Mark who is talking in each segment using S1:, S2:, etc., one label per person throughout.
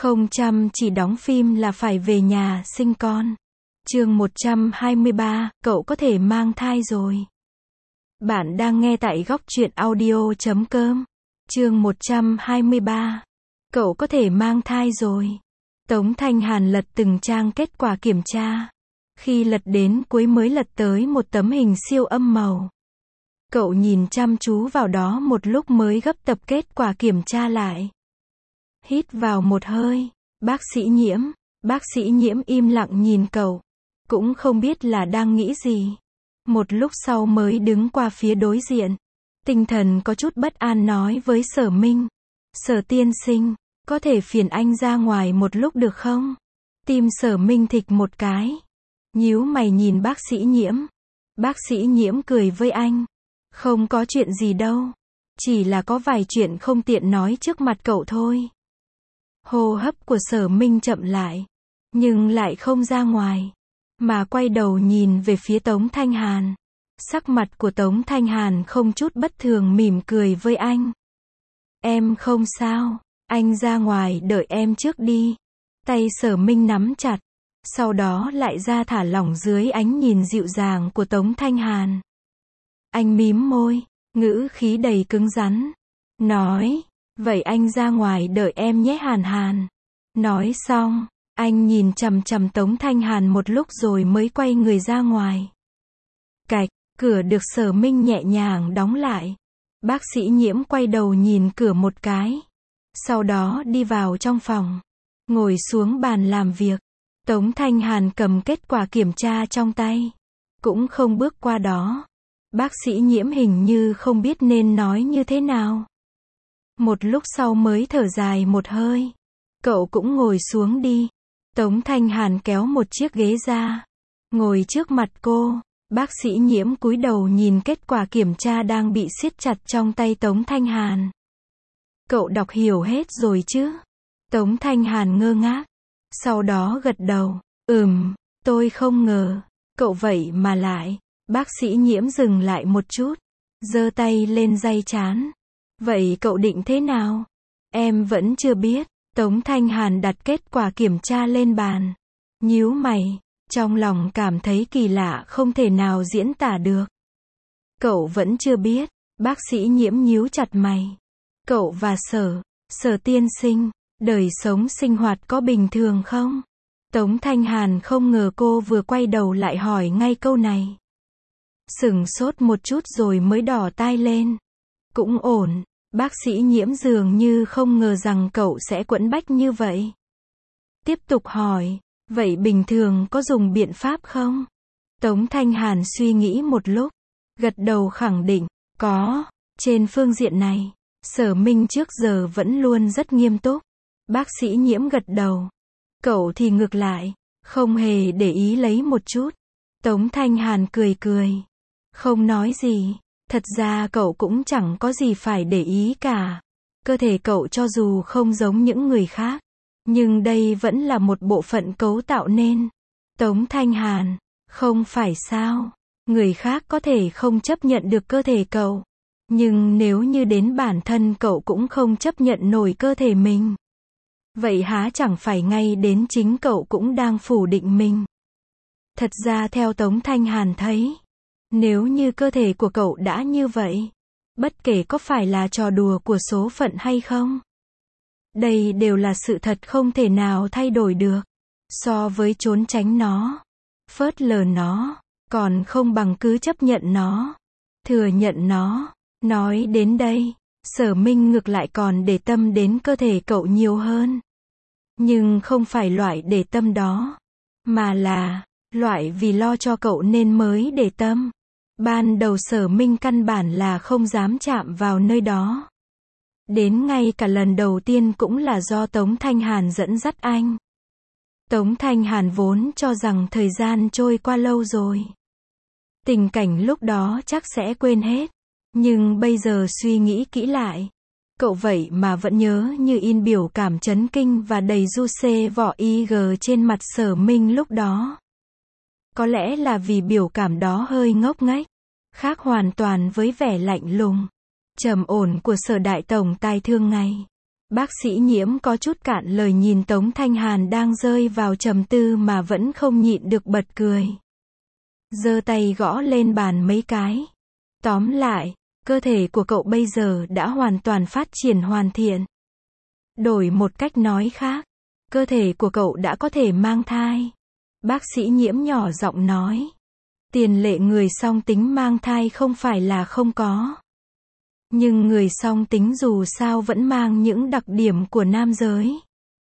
S1: Không chăm chỉ đóng phim là phải về nhà sinh con. Chương 123, cậu có thể mang thai rồi. Bạn đang nghe tại góc truyện audio.com. Chương 123, cậu có thể mang thai rồi. Tống Thanh Hàn lật từng trang kết quả kiểm tra. Khi lật đến cuối mới lật tới một tấm hình siêu âm màu. Cậu nhìn chăm chú vào đó một lúc mới gấp tập kết quả kiểm tra lại. Hít vào một hơi, bác sĩ Nhiễm im lặng nhìn cậu, cũng không biết là đang nghĩ gì. Một lúc sau mới đứng qua phía đối diện, tinh thần có chút bất an nói với Sở Minh. Sở tiên sinh, có thể phiền anh ra ngoài một lúc được không? Tim Sở Minh thịch một cái, nhíu mày nhìn bác sĩ Nhiễm. Bác sĩ Nhiễm cười với anh. Không có chuyện gì đâu, chỉ là có vài chuyện không tiện nói trước mặt cậu thôi. Hô hấp của Sở Minh chậm lại, nhưng lại không ra ngoài, mà quay đầu nhìn về phía Tống Thanh Hàn. Sắc mặt của Tống Thanh Hàn không chút bất thường mỉm cười với anh. Em không sao, anh ra ngoài đợi em trước đi. Tay Sở Minh nắm chặt, sau đó lại ra thả lỏng dưới ánh nhìn dịu dàng của Tống Thanh Hàn. Anh mím môi, ngữ khí đầy cứng rắn, nói, vậy anh ra ngoài đợi em nhé Hàn Hàn. Nói xong, anh nhìn chằm chằm Tống Thanh Hàn một lúc rồi mới quay người ra ngoài. Cạch, cửa được Sở Minh nhẹ nhàng đóng lại. Bác sĩ Nhiễm quay đầu nhìn cửa một cái, sau đó đi vào trong phòng, ngồi xuống bàn làm việc. Tống Thanh Hàn cầm kết quả kiểm tra trong tay, cũng không bước qua đó. Bác sĩ Nhiễm hình như không biết nên nói như thế nào. Một lúc sau mới thở dài một hơi. Cậu cũng ngồi xuống đi. Tống Thanh Hàn kéo một chiếc ghế ra, ngồi trước mặt cô. Bác sĩ Nhiễm cúi đầu nhìn kết quả kiểm tra đang bị siết chặt trong tay Tống Thanh Hàn. Cậu đọc hiểu hết rồi chứ? Tống Thanh Hàn ngơ ngác, sau đó gật đầu. Tôi không ngờ, cậu vậy mà lại. Bác sĩ Nhiễm dừng lại một chút, giơ tay lên day trán. Vậy cậu định thế nào? Em vẫn chưa biết. Tống Thanh Hàn đặt kết quả kiểm tra lên bàn, nhíu mày, trong lòng cảm thấy kỳ lạ không thể nào diễn tả được. Cậu vẫn chưa biết. Bác sĩ Nhiễm nhíu chặt mày. Cậu và Sở tiên sinh, đời sống sinh hoạt có bình thường không? Tống Thanh Hàn không ngờ cô vừa quay đầu lại hỏi ngay câu này. Sửng sốt một chút rồi mới đỏ tai lên. Cũng ổn. Bác sĩ Nhiễm dường như không ngờ rằng cậu sẽ quẫn bách như vậy. Tiếp tục hỏi, vậy bình thường có dùng biện pháp không? Tống Thanh Hàn suy nghĩ một lúc, gật đầu khẳng định, có. Trên phương diện này, Sở Minh trước giờ vẫn luôn rất nghiêm túc. Bác sĩ Nhiễm gật đầu. Cậu thì ngược lại, không hề để ý lấy một chút. Tống Thanh Hàn cười cười, không nói gì. Thật ra cậu cũng chẳng có gì phải để ý cả. Cơ thể cậu cho dù không giống những người khác, nhưng đây vẫn là một bộ phận cấu tạo nên. Tống Thanh Hàn, không phải sao? Người khác có thể không chấp nhận được cơ thể cậu, nhưng nếu như đến bản thân cậu cũng không chấp nhận nổi cơ thể mình, vậy há chẳng phải ngay đến chính cậu cũng đang phủ định mình. Thật ra theo Tống Thanh Hàn thấy, nếu như cơ thể của cậu đã như vậy, bất kể có phải là trò đùa của số phận hay không, đây đều là sự thật không thể nào thay đổi được. So với trốn tránh nó, phớt lờ nó, còn không bằng cứ chấp nhận nó, thừa nhận nó. Nói đến đây, Sở Minh ngược lại còn để tâm đến cơ thể cậu nhiều hơn. Nhưng không phải loại để tâm đó, mà là loại vì lo cho cậu nên mới để tâm. Ban đầu Sở Minh căn bản là không dám chạm vào nơi đó. Đến ngay cả lần đầu tiên cũng là do Tống Thanh Hàn dẫn dắt anh. Tống Thanh Hàn vốn cho rằng thời gian trôi qua lâu rồi, tình cảnh lúc đó chắc sẽ quên hết. Nhưng bây giờ suy nghĩ kỹ lại, cậu vậy mà vẫn nhớ như in biểu cảm chấn kinh và đầy du xê vỏ IG trên mặt Sở Minh lúc đó. Có lẽ là vì biểu cảm đó hơi ngốc nghếch, khác hoàn toàn với vẻ lạnh lùng, trầm ổn của Sở đại tổng tài thường ngày. Bác sĩ Nhiễm có chút cạn lời nhìn Tống Thanh Hàn đang rơi vào trầm tư mà vẫn không nhịn được bật cười. Giơ tay gõ lên bàn mấy cái. Tóm lại, cơ thể của cậu bây giờ đã hoàn toàn phát triển hoàn thiện. Đổi một cách nói khác, cơ thể của cậu đã có thể mang thai. Bác sĩ Nhiễm nhỏ giọng nói. Tiền lệ người song tính mang thai không phải là không có. Nhưng người song tính dù sao vẫn mang những đặc điểm của nam giới.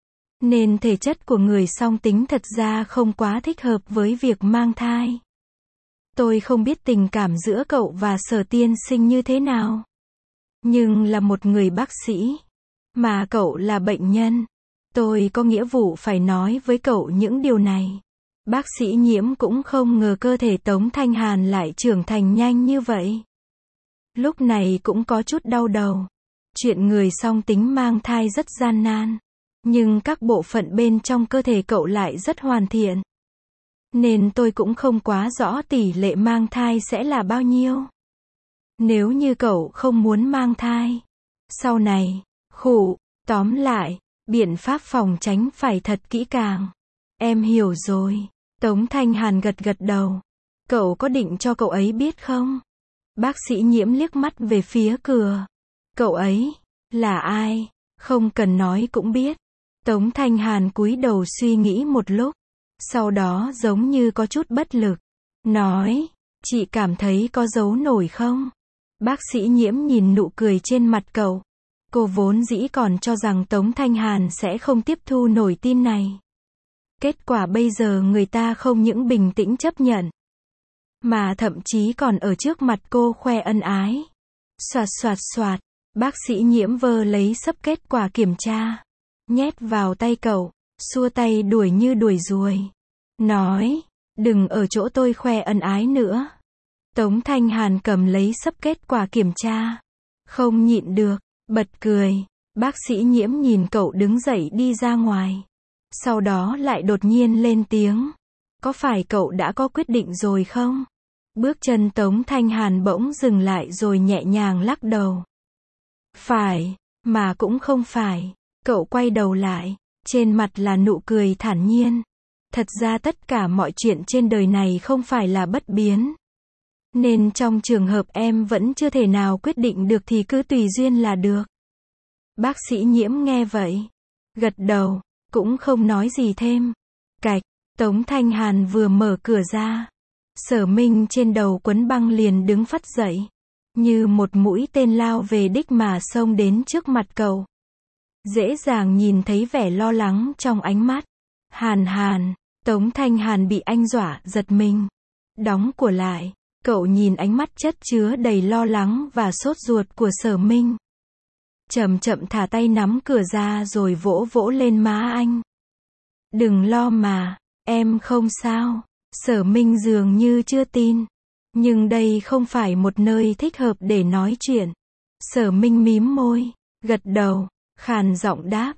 S1: Nên thể chất của người song tính thật ra không quá thích hợp với việc mang thai. Tôi không biết tình cảm giữa cậu và Sở tiên sinh như thế nào. Nhưng là một người bác sĩ, mà cậu là bệnh nhân, tôi có nghĩa vụ phải nói với cậu những điều này. Bác sĩ Nhiễm cũng không ngờ cơ thể Tống Thanh Hàn lại trưởng thành nhanh như vậy. Lúc này cũng có chút đau đầu. Chuyện người song tính mang thai rất gian nan. Nhưng các bộ phận bên trong cơ thể cậu lại rất hoàn thiện. Nên tôi cũng không quá rõ tỷ lệ mang thai sẽ là bao nhiêu. Nếu như cậu không muốn mang thai, sau này, tóm lại, biện pháp phòng tránh phải thật kỹ càng. Em hiểu rồi. Tống Thanh Hàn gật gật đầu. Cậu có định cho cậu ấy biết không? Bác sĩ Nhiễm liếc mắt về phía cửa. Cậu ấy, là ai? Không cần nói cũng biết. Tống Thanh Hàn cúi đầu suy nghĩ một lúc. Sau đó giống như có chút bất lực. Nói, chị cảm thấy có giấu nổi không? Bác sĩ Nhiễm nhìn nụ cười trên mặt cậu. Cô vốn dĩ còn cho rằng Tống Thanh Hàn sẽ không tiếp thu nổi tin này. Kết quả bây giờ người ta không những bình tĩnh chấp nhận, mà thậm chí còn ở trước mặt cô khoe ân ái. Soạt soạt soạt, bác sĩ Nhiễm vơ lấy sấp kết quả kiểm tra, nhét vào tay cậu, xua tay đuổi như đuổi ruồi. Nói, đừng ở chỗ tôi khoe ân ái nữa. Tống Thanh Hàn cầm lấy sấp kết quả kiểm tra, không nhịn được, bật cười. Bác sĩ Nhiễm nhìn cậu đứng dậy đi ra ngoài. Sau đó lại đột nhiên lên tiếng. Có phải cậu đã có quyết định rồi không? Bước chân Tống Thanh Hàn bỗng dừng lại rồi nhẹ nhàng lắc đầu. Phải, mà cũng không phải. Cậu quay đầu lại, trên mặt là nụ cười thản nhiên. Thật ra tất cả mọi chuyện trên đời này không phải là bất biến. Nên trong trường hợp em vẫn chưa thể nào quyết định được thì cứ tùy duyên là được. Bác sĩ Nhiễm nghe vậy, gật đầu, cũng không nói gì thêm. Cạch, Tống Thanh Hàn vừa mở cửa ra. Sở Minh trên đầu quấn băng liền đứng phắt dậy. Như một mũi tên lao về đích mà xông đến trước mặt cậu. Dễ dàng nhìn thấy vẻ lo lắng trong ánh mắt. Hàn, Tống Thanh Hàn bị anh dọa giật mình. Đóng cửa lại, cậu nhìn ánh mắt chất chứa đầy lo lắng và sốt ruột của Sở Minh. Chậm chậm thả tay nắm cửa ra rồi vỗ vỗ lên má anh. Đừng lo mà, em không sao. Sở Minh dường như chưa tin. Nhưng đây không phải một nơi thích hợp để nói chuyện. Sở Minh mím môi, gật đầu, khàn giọng đáp,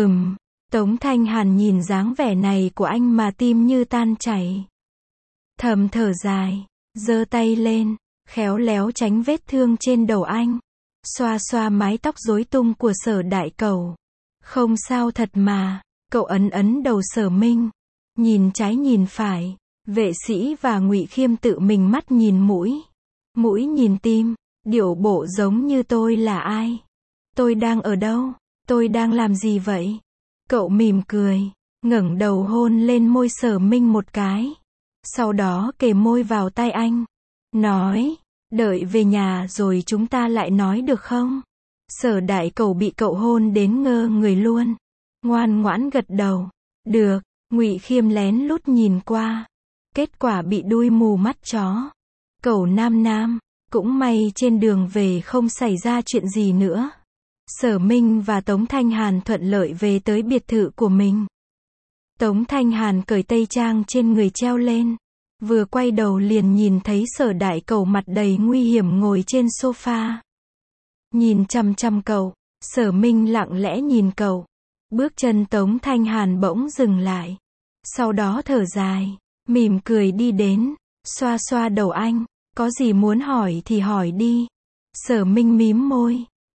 S1: Tống Thanh Hàn nhìn dáng vẻ này của anh mà tim như tan chảy. Thầm thở dài, giơ tay lên, khéo léo tránh vết thương trên đầu anh. Xoa xoa mái tóc rối tung của Sở đại cầu. Không sao thật mà. Cậu ấn đầu Sở Minh. Nhìn trái nhìn phải. Vệ sĩ và Ngụy Khiêm tự mình mắt nhìn mũi. Mũi nhìn tim. Điệu bộ giống như tôi là ai? Tôi đang ở đâu? Tôi đang làm gì vậy? Cậu mỉm cười. Ngẩng đầu hôn lên môi Sở Minh một cái. Sau đó kề môi vào tai anh. Nói. Đợi về nhà rồi chúng ta lại nói được không? Sở đại cầu bị cậu hôn đến ngơ người luôn. Ngoan ngoãn gật đầu. Được. Ngụy Khiêm lén lút nhìn qua. Kết quả bị đuôi mù mắt chó. Cậu nam. Cũng may trên đường về không xảy ra chuyện gì nữa. Sở Minh và Tống Thanh Hàn thuận lợi về tới biệt thự của mình. Tống Thanh Hàn cởi tây trang trên người treo lên. Vừa quay đầu liền nhìn thấy Sở đại cầu mặt đầy nguy hiểm ngồi trên sofa. Nhìn chằm chằm cậu, Sở Minh lặng lẽ nhìn cậu. Bước chân Tống Thanh Hàn bỗng dừng lại. Sau đó thở dài, mỉm cười đi đến, xoa xoa đầu anh. Có gì muốn hỏi thì hỏi đi. Sở Minh mím môi.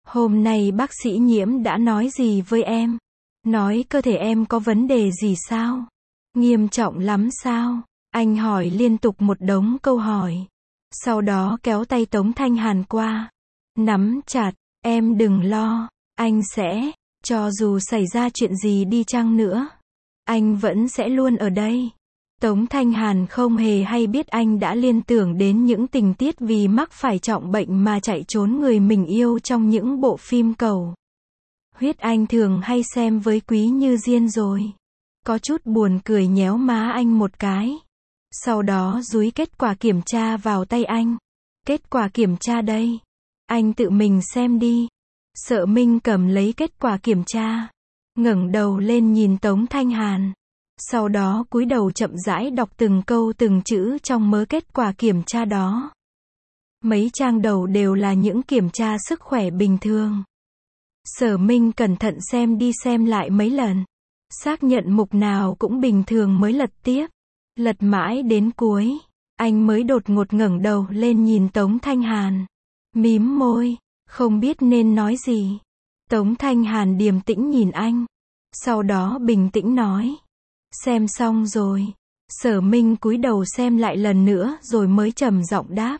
S1: Hôm nay bác sĩ Nhiễm đã nói gì với em? Nói cơ thể em có vấn đề gì sao? Nghiêm trọng lắm sao? Anh hỏi liên tục một đống câu hỏi. Sau đó kéo tay Tống Thanh Hàn qua. Nắm chặt, em đừng lo. Anh sẽ, cho dù xảy ra chuyện gì đi chăng nữa, anh vẫn sẽ luôn ở đây. Tống Thanh Hàn không hề hay biết anh đã liên tưởng đến những tình tiết vì mắc phải trọng bệnh mà chạy trốn người mình yêu trong những bộ phim cầu huyết anh thường hay xem với Quý Như Diên rồi. Có chút buồn cười nhéo má anh một cái. Sau đó dúi kết quả kiểm tra vào tay anh. Kết quả kiểm tra đây. Anh tự mình xem đi. Sợ Minh cầm lấy kết quả kiểm tra. Ngẩng đầu lên nhìn Tống Thanh Hàn. Sau đó cúi đầu chậm rãi đọc từng câu từng chữ trong mớ kết quả kiểm tra đó. Mấy trang đầu đều là những kiểm tra sức khỏe bình thường. Sở Minh cẩn thận xem đi xem lại mấy lần. Xác nhận mục nào cũng bình thường mới lật tiếp. Lật mãi đến cuối, anh mới đột ngột ngẩng đầu lên nhìn Tống Thanh Hàn. Mím môi, không biết nên nói gì. Tống Thanh Hàn điềm tĩnh nhìn anh. Sau đó bình tĩnh nói. Xem xong rồi. Sở Minh cúi đầu xem lại lần nữa rồi mới trầm giọng đáp.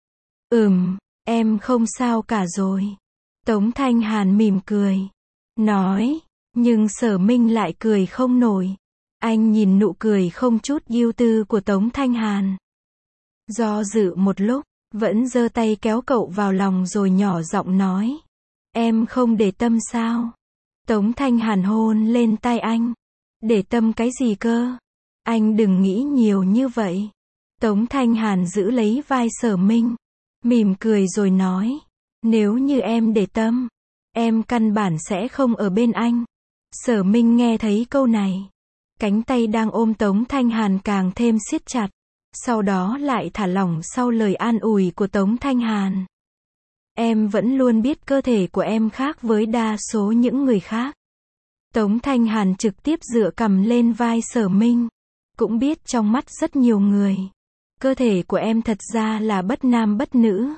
S1: Em không sao cả rồi. Tống Thanh Hàn mỉm cười. Nói, nhưng Sở Minh lại cười không nổi. Anh nhìn nụ cười không chút ưu tư của Tống Thanh Hàn. Do dự một lúc, vẫn giơ tay kéo cậu vào lòng rồi nhỏ giọng nói. Em không để tâm sao? Tống Thanh Hàn hôn lên tai anh. Để tâm cái gì cơ? Anh đừng nghĩ nhiều như vậy. Tống Thanh Hàn giữ lấy vai Sở Minh. Mỉm cười rồi nói. Nếu như em để tâm, em căn bản sẽ không ở bên anh. Sở Minh nghe thấy câu này. Cánh tay đang ôm Tống Thanh Hàn càng thêm siết chặt. Sau đó lại thả lỏng sau lời an ủi của Tống Thanh Hàn. Em vẫn luôn biết cơ thể của em khác với đa số những người khác. Tống Thanh Hàn trực tiếp dựa cằm lên vai Sở Minh. Cũng biết trong mắt rất nhiều người, cơ thể của em thật ra là bất nam bất nữ.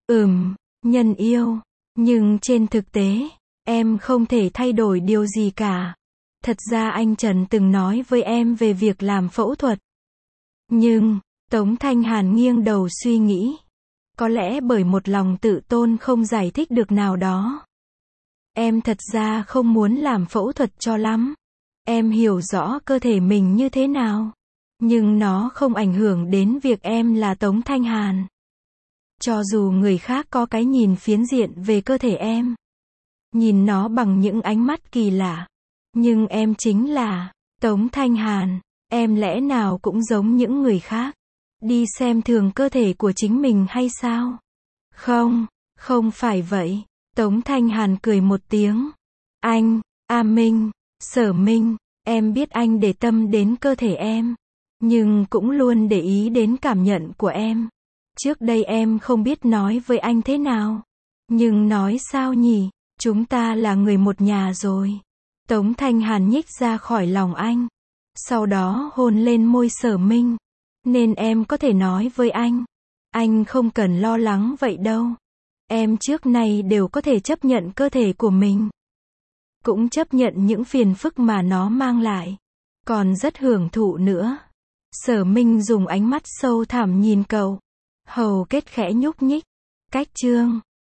S1: Nhân yêu. Nhưng trên thực tế, em không thể thay đổi điều gì cả. Thật ra anh Trần từng nói với em về việc làm phẫu thuật. Nhưng, Tống Thanh Hàn nghiêng đầu suy nghĩ. Có lẽ bởi một lòng tự tôn không giải thích được nào đó. Em thật ra không muốn làm phẫu thuật cho lắm. Em hiểu rõ cơ thể mình như thế nào. Nhưng nó không ảnh hưởng đến việc em là Tống Thanh Hàn. Cho dù người khác có cái nhìn phiến diện về cơ thể em. Nhìn nó bằng những ánh mắt kỳ lạ. Nhưng em chính là Tống Thanh Hàn. Em lẽ nào cũng giống những người khác. Đi xem thường cơ thể của chính mình hay sao? Không phải vậy. Tống Thanh Hàn cười một tiếng. Anh, Minh, Sở Minh, em biết anh để tâm đến cơ thể em. Nhưng cũng luôn để ý đến cảm nhận của em. Trước đây em không biết nói với anh thế nào. Nhưng nói sao nhỉ? Chúng ta là người một nhà rồi. Tống Thanh Hàn nhích ra khỏi lòng anh. Sau đó hôn lên môi Sở Minh. Nên em có thể nói với anh không cần lo lắng vậy đâu. Em trước nay đều có thể chấp nhận cơ thể của mình. Cũng chấp nhận những phiền phức mà nó mang lại. Còn rất hưởng thụ nữa. Sở Minh dùng ánh mắt sâu thẳm nhìn cậu. Hầu kết khẽ nhúc nhích. Cách chương